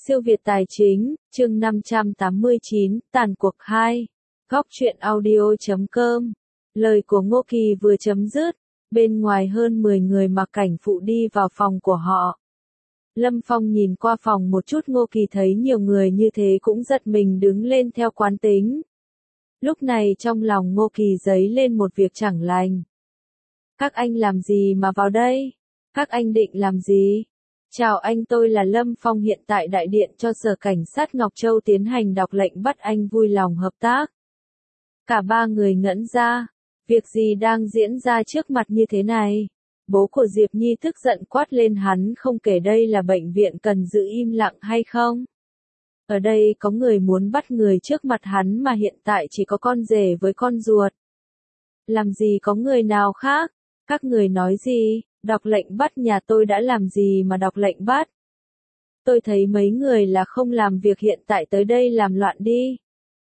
Siêu Việt Tài Chính, chương 589, tàn cuộc 2. Góc truyện audio.com. Lời của Ngô Kỳ vừa chấm dứt, bên ngoài hơn 10 người mặc cảnh phụ đi vào phòng của họ. Lâm Phong nhìn qua phòng một chút, Ngô Kỳ thấy nhiều người như thế cũng giật mình đứng lên theo quán tính. Lúc này trong lòng Ngô Kỳ dấy lên một việc chẳng lành. Các anh làm gì mà vào đây? Các anh định làm gì? Chào anh, tôi là Lâm Phong, hiện tại đại điện cho Sở Cảnh sát Ngọc Châu tiến hành đọc lệnh bắt anh, vui lòng hợp tác. Cả ba người ngẩn ra, việc gì đang diễn ra trước mặt như thế này? Bố của Diệp Nhi tức giận quát lên, hắn không kể đây là bệnh viện cần giữ im lặng hay không? Ở đây có người muốn bắt người trước mặt hắn mà hiện tại chỉ có con rể với con ruột. Làm gì có người nào khác? Các người nói gì? Đọc lệnh bắt nhà tôi đã làm gì mà đọc lệnh bắt? Tôi thấy mấy người là không làm việc, hiện tại tới đây làm loạn đi.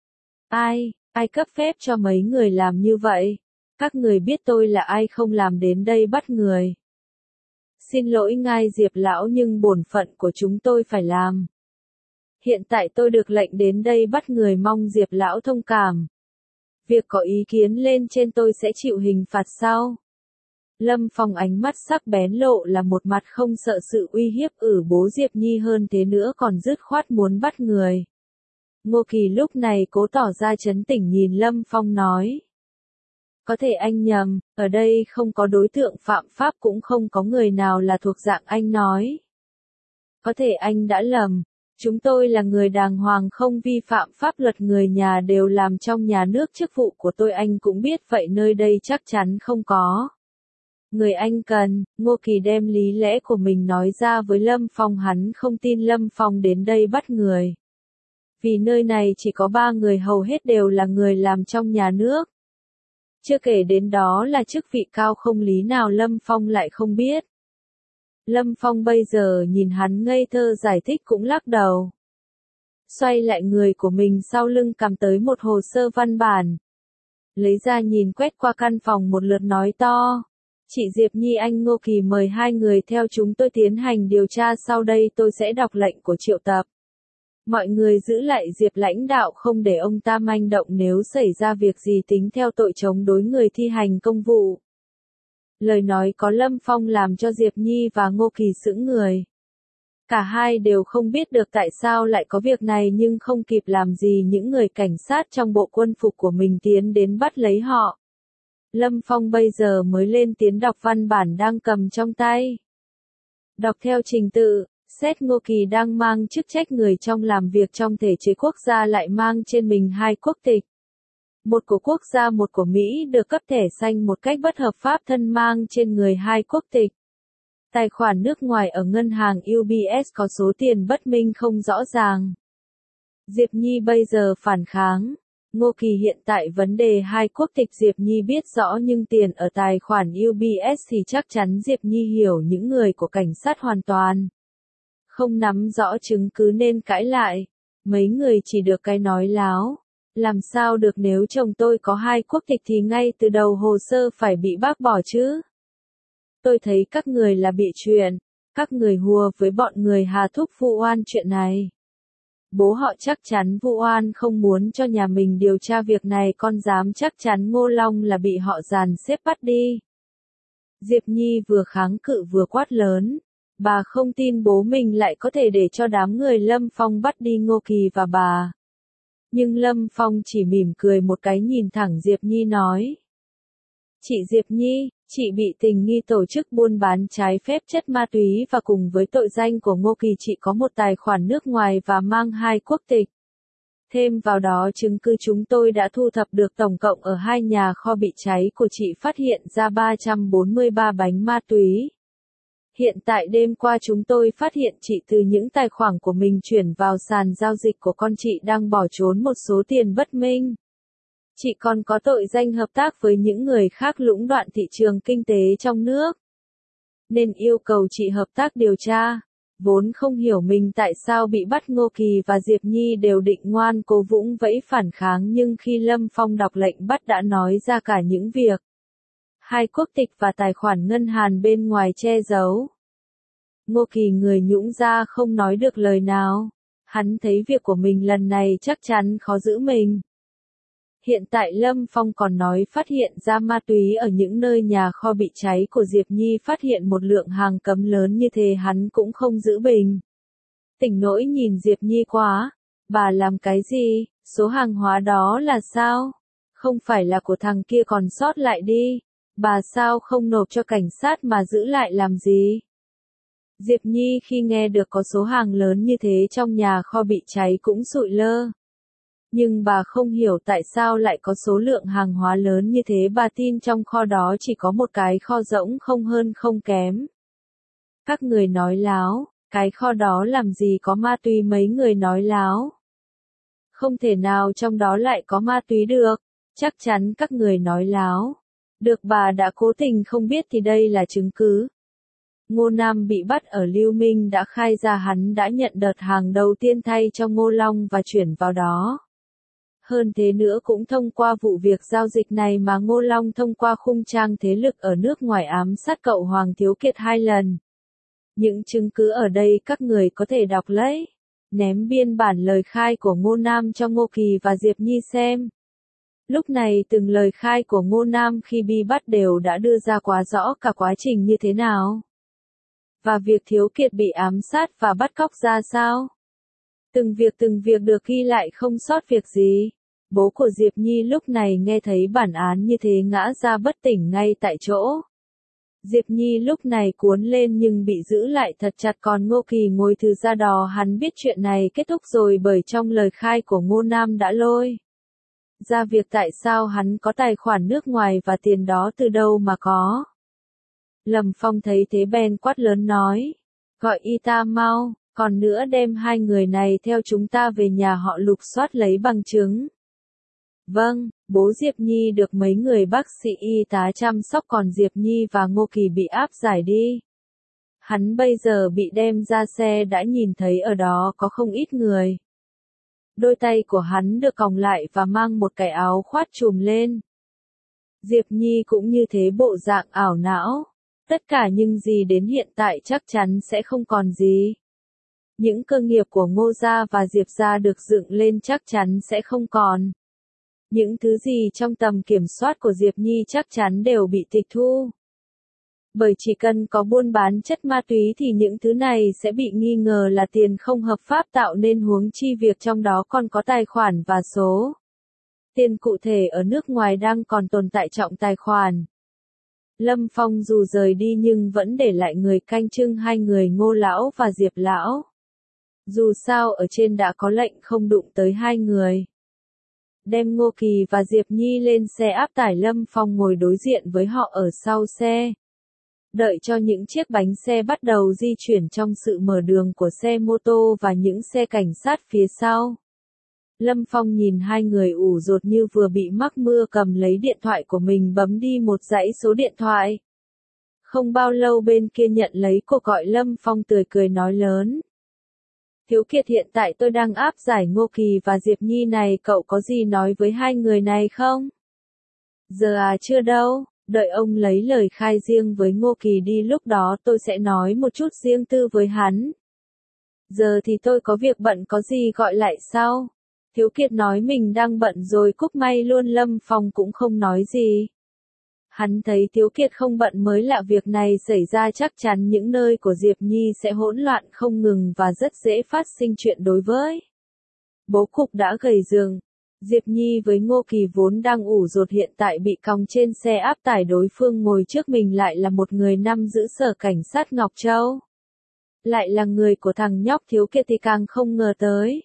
Ai cấp phép cho mấy người làm như vậy? Các người biết tôi là ai không làm đến đây bắt người. Xin lỗi ngài Diệp lão, nhưng bổn phận của chúng tôi phải làm. Hiện tại tôi được lệnh đến đây bắt người, mong Diệp lão thông cảm. Việc có ý kiến lên trên, tôi sẽ chịu hình phạt sau. Lâm Phong ánh mắt sắc bén, lộ là một mặt không sợ sự uy hiếp bố Diệp Nhi, hơn thế nữa còn dứt khoát muốn bắt người. Ngô Kỳ lúc này cố tỏ ra trấn tĩnh, nhìn Lâm Phong nói. Có thể anh nhầm, ở đây không có đối tượng phạm pháp, cũng không có người nào là thuộc dạng anh nói. Có thể anh đã lầm, chúng tôi là người đàng hoàng không vi phạm pháp luật, người nhà đều làm trong nhà nước, chức vụ của tôi anh cũng biết, vậy nơi đây chắc chắn không có người anh cần. Ngô Kỳ đem lý lẽ của mình nói ra với Lâm Phong, hắn không tin Lâm Phong đến đây bắt người. Vì nơi này chỉ có 3 người, hầu hết đều là người làm trong nhà nước. Chưa kể đến đó là chức vị cao, không lý nào Lâm Phong lại không biết. Lâm Phong bây giờ nhìn hắn ngây thơ giải thích cũng lắc đầu. Xoay lại người của mình sau lưng, cầm tới một hồ sơ văn bản. Lấy ra nhìn quét qua căn phòng một lượt, nói to. Chị Diệp Nhi, anh Ngô Kỳ mời 2 người theo chúng tôi tiến hành điều tra, sau đây tôi sẽ đọc lệnh của triệu tập. Mọi người giữ lại Diệp lãnh đạo, không để ông ta manh động, nếu xảy ra việc gì tính theo tội chống đối người thi hành công vụ. Lời nói có Lâm Phong làm cho Diệp Nhi và Ngô Kỳ sững người. Cả hai đều không biết được tại sao lại có việc này, nhưng không kịp làm gì, những người cảnh sát trong bộ quân phục của mình tiến đến bắt lấy họ. Lâm Phong bây giờ mới lên tiếng đọc văn bản đang cầm trong tay. Đọc theo trình tự, xét Ngô Kỳ đang mang chức trách người trong làm việc trong thể chế quốc gia, lại mang trên mình 2 quốc tịch. Một của quốc gia, một của Mỹ, được cấp thẻ xanh một cách bất hợp pháp, thân mang trên người 2 quốc tịch. Tài khoản nước ngoài ở ngân hàng UBS có số tiền bất minh không rõ ràng. Diệp Nhi bây giờ phản kháng. Ngô Kỳ hiện tại vấn đề 2 quốc tịch Diệp Nhi biết rõ, nhưng tiền ở tài khoản UBS thì chắc chắn Diệp Nhi hiểu những người của cảnh sát hoàn toàn không nắm rõ chứng cứ nên cãi lại. Mấy người chỉ được cái nói láo. Làm sao được, nếu chồng tôi có 2 quốc tịch thì ngay từ đầu hồ sơ phải bị bác bỏ chứ. Tôi thấy các người là bị chuyện. Các người hùa với bọn người Hà Thúc vu oan chuyện này. Bố họ chắc chắn vu oan, không muốn cho nhà mình điều tra việc này, con dám chắc chắn Ngô Long là bị họ dàn xếp bắt đi. Diệp Nhi vừa kháng cự vừa quát lớn. Bà không tin bố mình lại có thể để cho đám người Lâm Phong bắt đi Ngô Kỳ và bà. Nhưng Lâm Phong chỉ mỉm cười một cái, nhìn thẳng Diệp Nhi nói. Chị Diệp Nhi, chị bị tình nghi tổ chức buôn bán trái phép chất ma túy, và cùng với tội danh của Ngô Kỳ, chị có một tài khoản nước ngoài và mang 2 quốc tịch. Thêm vào đó, chứng cứ chúng tôi đã thu thập được tổng cộng ở 2 nhà kho bị cháy của chị phát hiện ra 343 bánh ma túy. Hiện tại đêm qua chúng tôi phát hiện chị từ những tài khoản của mình chuyển vào sàn giao dịch của con chị, đang bỏ trốn một số tiền bất minh. Chị còn có tội danh hợp tác với những người khác lũng đoạn thị trường kinh tế trong nước, nên yêu cầu chị hợp tác điều tra. Vốn không hiểu mình tại sao bị bắt, Ngô Kỳ và Diệp Nhi đều định ngoan cố vũng vẫy phản kháng, nhưng khi Lâm Phong đọc lệnh bắt đã nói ra cả những việc 2 quốc tịch và tài khoản ngân hàng bên ngoài che giấu. Ngô Kỳ người nhũn ra không nói được lời nào. Hắn thấy việc của mình lần này chắc chắn khó giữ mình. Hiện tại Lâm Phong còn nói phát hiện ra ma túy ở những nơi nhà kho bị cháy của Diệp Nhi, phát hiện một lượng hàng cấm lớn như thế hắn cũng không giữ bình. Tỉnh nỗi nhìn Diệp Nhi quá. Bà làm cái gì? Số hàng hóa đó là sao? Không phải là của thằng kia còn sót lại đi. Bà sao không nộp cho cảnh sát mà giữ lại làm gì? Diệp Nhi khi nghe được có số hàng lớn như thế trong nhà kho bị cháy cũng sụi lơ. Nhưng bà không hiểu tại sao lại có số lượng hàng hóa lớn như thế, bà tin trong kho đó chỉ có một cái kho rỗng không hơn không kém. Các người nói láo, cái kho đó làm gì có ma túy, mấy người nói láo. Không thể nào trong đó lại có ma túy được, chắc chắn các người nói láo. Được, bà đã cố tình không biết thì đây là chứng cứ. Ngô Nam bị bắt ở Lưu Minh đã khai ra hắn đã nhận đợt hàng đầu tiên thay cho Ngô Long và chuyển vào đó. Hơn thế nữa cũng thông qua vụ việc giao dịch này mà Ngô Long thông qua khung trang thế lực ở nước ngoài ám sát cậu Hoàng Thiếu Kiệt 2 lần. Những chứng cứ ở đây các người có thể đọc lấy. Ném biên bản lời khai của Ngô Nam cho Ngô Kỳ và Diệp Nhi xem. Lúc này từng lời khai của Ngô Nam khi bị bắt đều đã đưa ra quá rõ cả quá trình như thế nào. Và việc Thiếu Kiệt bị ám sát và bắt cóc ra sao. Từng việc được ghi lại không sót việc gì. Bố của Diệp Nhi lúc này nghe thấy bản án như thế ngã ra bất tỉnh ngay tại chỗ. Diệp Nhi lúc này cuốn lên nhưng bị giữ lại thật chặt, còn Ngô Kỳ ngồi từ ra đò, hắn biết chuyện này kết thúc rồi bởi trong lời khai của Ngô Nam đã lôi ra việc tại sao hắn có tài khoản nước ngoài và tiền đó từ đâu mà có. Lâm Phong thấy thế bèn quát lớn nói, gọi y ta mau, còn nữa đem hai người này theo chúng ta về nhà họ lục soát lấy bằng chứng. Vâng, bố Diệp Nhi được mấy người bác sĩ y tá chăm sóc, còn Diệp Nhi và Ngô Kỳ bị áp giải đi. Hắn bây giờ bị đem ra xe đã nhìn thấy ở đó có không ít người. Đôi tay của hắn được còng lại và mang một cái áo khoác trùm lên. Diệp Nhi cũng như thế, bộ dạng ảo não. Tất cả những gì đến hiện tại chắc chắn sẽ không còn gì. Những cơ nghiệp của Ngô gia và Diệp gia được dựng lên chắc chắn sẽ không còn. Những thứ gì trong tầm kiểm soát của Diệp Nhi chắc chắn đều bị tịch thu. Bởi chỉ cần có buôn bán chất ma túy thì những thứ này sẽ bị nghi ngờ là tiền không hợp pháp, tạo nên huống chi việc trong đó còn có tài khoản và số tiền cụ thể ở nước ngoài đang còn tồn tại trong tài khoản. Lâm Phong dù rời đi nhưng vẫn để lại người canh chừng hai người Ngô lão và Diệp lão. Dù sao ở trên đã có lệnh không đụng tới hai người. Đem Ngô Kỳ và Diệp Nhi lên xe áp tải, Lâm Phong ngồi đối diện với họ ở sau xe. Đợi cho những chiếc bánh xe bắt đầu di chuyển trong sự mở đường của xe mô tô và những xe cảnh sát phía sau. Lâm Phong nhìn hai người ủ rột như vừa bị mắc mưa, cầm lấy điện thoại của mình bấm đi một dãy số điện thoại. Không bao lâu bên kia nhận lấy cuộc gọi, Lâm Phong tươi cười nói lớn. Thiếu Kiệt, hiện tại tôi đang áp giải Ngô Kỳ và Diệp Nhi này, cậu có gì nói với hai người này không? Giờ à, chưa đâu, đợi ông lấy lời khai riêng với Ngô Kỳ đi, lúc đó tôi sẽ nói một chút riêng tư với hắn. Giờ thì tôi có việc bận, có gì gọi lại sau. Thiếu Kiệt nói mình đang bận rồi cúp may luôn. Lâm Phong cũng không nói gì. Hắn thấy Thiếu Kiệt không bận mới lạ, việc này xảy ra chắc chắn những nơi của Diệp Nhi sẽ hỗn loạn không ngừng và rất dễ phát sinh chuyện đối với bố cục đã gầy giường. Diệp Nhi với Ngô Kỳ vốn đang ủ rột hiện tại bị còng trên xe áp tải, đối phương ngồi trước mình lại là một người nắm giữ sở cảnh sát Ngọc Châu. Lại là người của thằng nhóc Thiếu Kiệt thì càng không ngờ tới.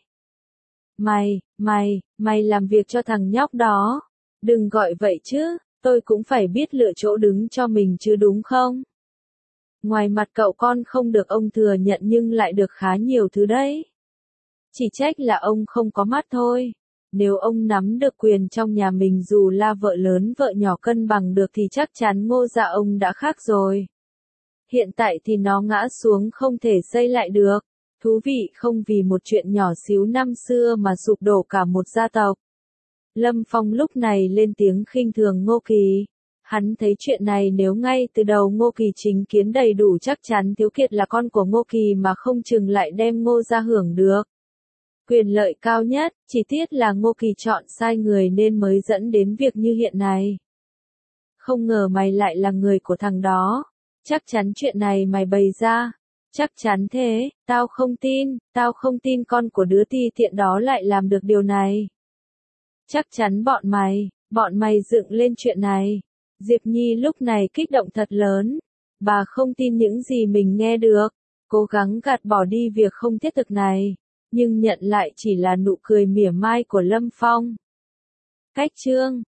Mày làm việc cho thằng nhóc đó. Đừng gọi vậy chứ, tôi cũng phải biết lựa chỗ đứng cho mình chứ đúng không? Ngoài mặt cậu con không được ông thừa nhận nhưng lại được khá nhiều thứ đấy. Chỉ trách là ông không có mắt thôi. Nếu ông nắm được quyền trong nhà mình, dù là vợ lớn vợ nhỏ cân bằng được thì chắc chắn Ngô gia ông đã khác rồi. Hiện tại thì nó ngã xuống không thể xây lại được. Thú vị không, vì một chuyện nhỏ xíu năm xưa mà sụp đổ cả một gia tộc. Lâm Phong lúc này lên tiếng khinh thường Ngô Kỳ. Hắn thấy chuyện này nếu ngay từ đầu Ngô Kỳ chính kiến đầy đủ chắc chắn Thiếu Kiệt là con của Ngô Kỳ mà không chừng lại đem Ngô gia hưởng được. Quyền lợi cao nhất, chỉ tiếc là Ngô Kỳ chọn sai người nên mới dẫn đến việc như hiện này. Không ngờ mày lại là người của thằng đó. Chắc chắn chuyện này mày bày ra. Chắc chắn thế, tao không tin con của đứa ti tiện đó lại làm được điều này. Chắc chắn bọn mày dựng lên chuyện này. Diệp Nhi lúc này kích động thật lớn. Bà không tin những gì mình nghe được, cố gắng gạt bỏ đi việc không thiết thực này, nhưng nhận lại chỉ là nụ cười mỉa mai của Lâm Phong. Cách chương